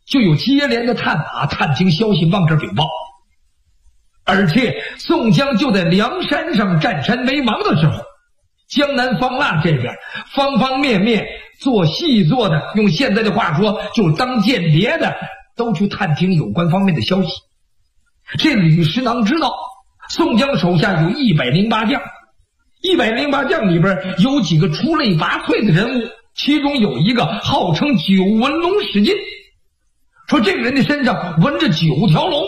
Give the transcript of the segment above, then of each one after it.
就有接连的探马探听消息往这儿禀报。而且宋江就在梁山上占山为王的时候，江南方腊这边方方面面做细作的，用现在的话说就当间谍的，都去探听有关方面的消息。这吕师囊知道宋江手下有108将，108将里边有几个出类拔萃的人物，其中有一个号称九纹龙史进，说这个人的身上纹着9条龙。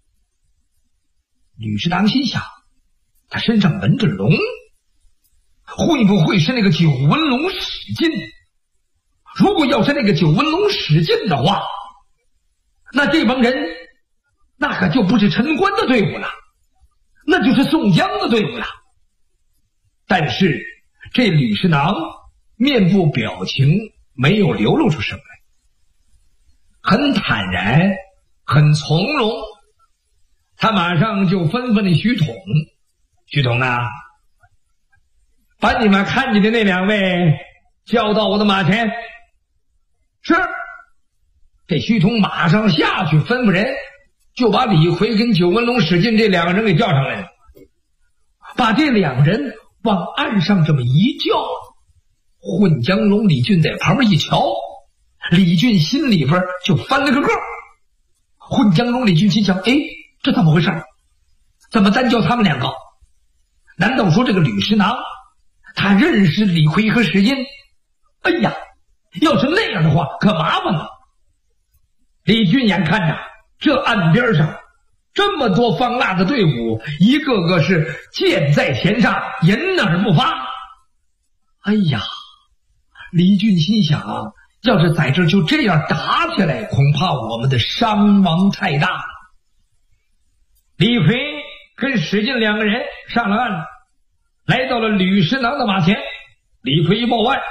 吕师囊心想，他身上纹着龙，会不会是那个九纹龙史进？如果要是那个九纹龙史进的话，那这帮人那可就不是陈关的队伍了，那就是宋江的队伍了。但是这吕师囊面部表情没有流露出什么来，很坦然，很从容。他马上就吩咐那徐统，徐统啊，把你们看见的那2位叫到我的马前。是。这徐统马上下去吩咐人，就把李逵跟九纹龙史进这2个人给叫上来了。把这2人往岸上这么一叫，混江龙李俊在旁边一瞧，李俊心里边就翻了个个。混江龙李俊心想，这怎么回事？怎么单叫他们2个？难道说这个吕师囊他认识李逵和史进？哎呀，要是那样的话可麻烦了。李俊眼看着这岸边上这么多方腊的队伍，一个个是箭在弦上，银而不发。哎呀，李俊心想，要是在这就这样打起来，恐怕我们的伤亡太大。李逵跟史进2个人上了岸了，来到了吕师囊的马前。李逵一报案，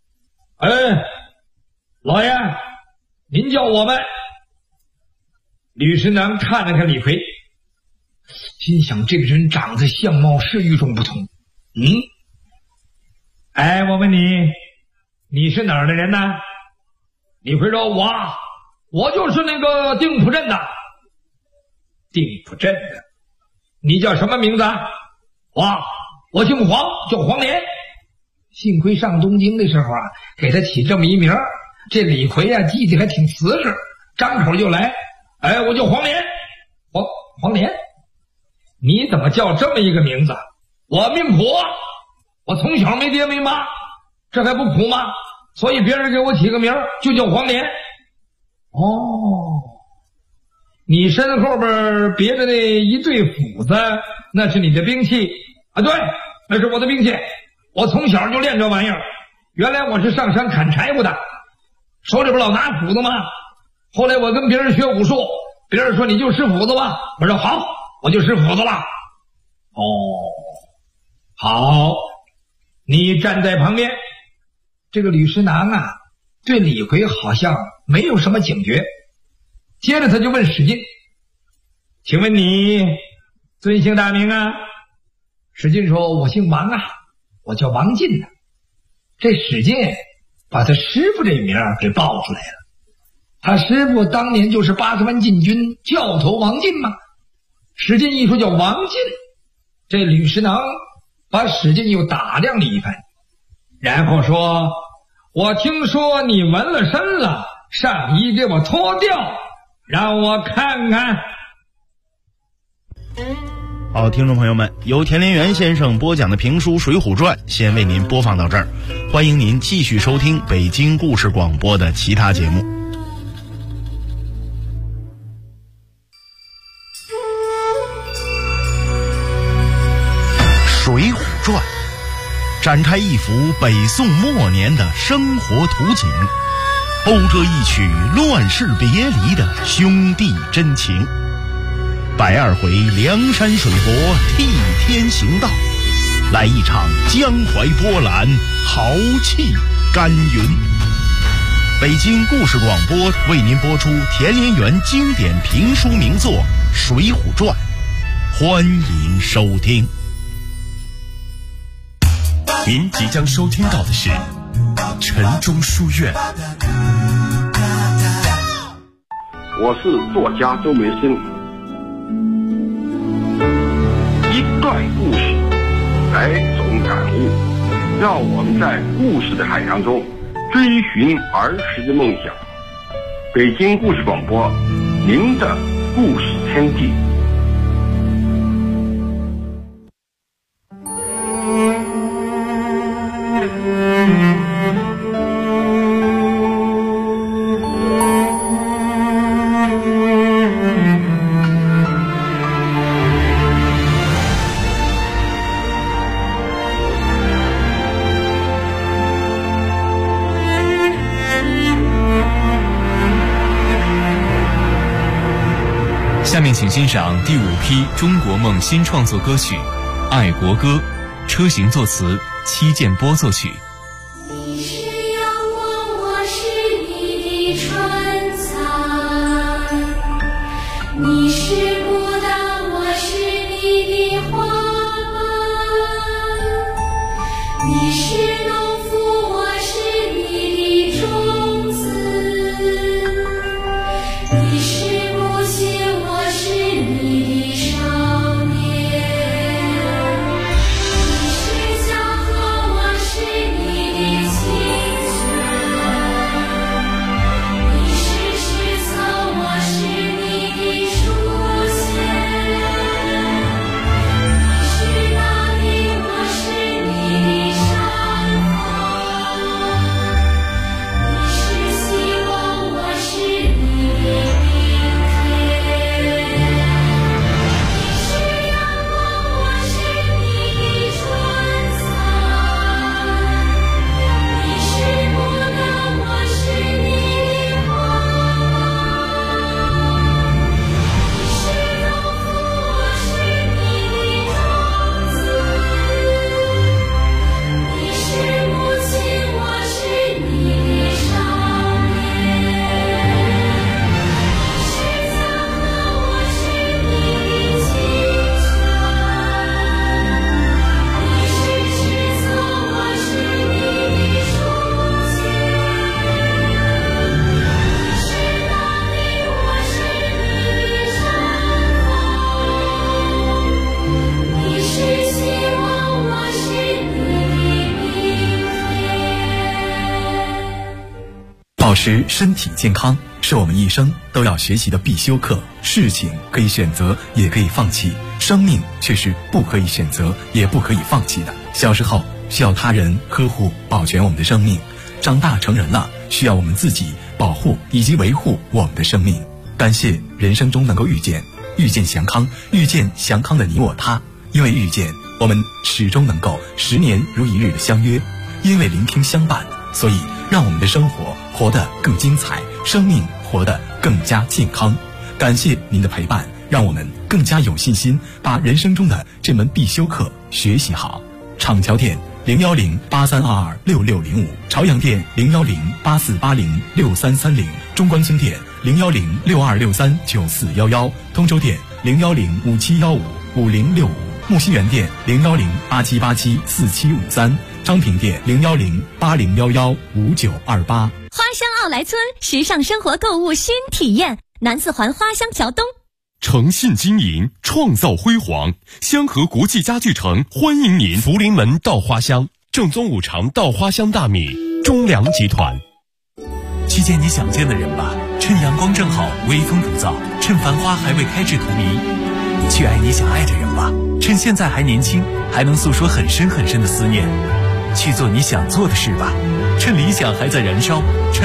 老爷，您叫我们。吕师囊看了看李逵，心想这个人长得相貌是与众不同。我问你是哪儿的人呢？李逵说，我就是那个定浦镇的。定浦镇的？你叫什么名字？我姓黄，叫黄连。幸亏上东京的时候啊，给他起这么一名。这李逵啊，记得还挺瓷实，张口就来。我叫黄连。黄连？你怎么叫这么一个名字？我命苦，我从小没爹没妈，这还不苦吗？所以别人给我起个名就叫黄连。你身后边别着那一对斧子，那是你的兵器啊？对，那是我的兵器，我从小就练这玩意儿。原来我是上山砍柴火的，手里边老拿斧子嘛。后来我跟别人学武术，别人说你就识斧子吧，我说好，我就识斧子了。好，你站在旁边。这个吕师囊啊，对李逵好像没有什么警觉。接着他就问史进，请问你尊姓大名啊？史进说，我姓王啊，我叫王进呢。这史进把他师傅这名给报出来了。他师傅当年就是80万禁军教头王进嘛。史进一说叫王进，这吕师囊把史进又打量了一番，然后说，我听说你纹了身了，上衣给我脱掉，让我看看。 好，听众朋友们，由田连元先生播讲的评书《水浒传》先为您播放到这儿，欢迎您继续收听北京故事广播的其他节目。《水浒传》展开一幅北宋末年的生活图景，讴歌一曲乱世别离的兄弟真情。102回梁山水泊替天行道，来一场江淮波澜，豪气干云。北京故事广播为您播出田连元经典评书名作《水浒传》，欢迎收听。 您即将收听到的是城中书院。 我是作家周梅生。一段故事，百种感悟，让我们在故事的海洋中追寻儿时的梦想。北京故事广播，您的故事天地。 下面请欣赏第5批中国梦新创作歌曲《爱国歌》，车行作词，戚建波作曲。 你是阳光，我是你的春彩；你是牡丹，我是你的花瓣；你是农夫，我是你的种子；你是母亲，我是你的少年；你是江河，我是你的清泉；你是石头，我是你的书签；你是大地，我是你的山峰；你是希望，我是你的明天。你是阳光，我是你的春彩；你是牡丹，我是你的花瓣；你是农夫，我是你的种子；你是母亲，我是你的少年；你是江河，我是你的清泉；你是石头，我是你的书签；你是大地，我是你的山峰；你是希望，我是你的明天。 保持身体健康是我们一生都要学习的必修课。事情可以选择，也可以放弃，生命却是不可以选择，也不可以放弃的。小时候需要他人呵护保全我们的生命，长大成人了需要我们自己保护以及维护我们的生命。感谢人生中能够遇见祥康，遇见祥康的你我他。因为遇见，我们始终能够10年如一日的相约；因为聆听相伴，所以让我们的生活活得更精彩，生命活得更加健康。感谢您的陪伴，让我们更加有信心把人生中的这门必修课学习好。厂桥店01083226605，朝阳店01084806330，中关村店01062639411，通州店01057155065，木樨园店01087874753，昌平店01080115928。 花乡奥莱村时尚生活购物新体验，南四环花乡桥东。 诚信经营，创造辉煌。香河国际家具城欢迎您。福临门稻花香，正宗五常稻花香大米，中粮集团。 去见你想见的人吧，趁阳光正好，微风不燥，趁繁花还未开至荼蘼。去爱你想爱的人吧，趁现在还年轻，还能诉说很深很深的思念。去做你想做的事吧，趁理想还在燃烧，趁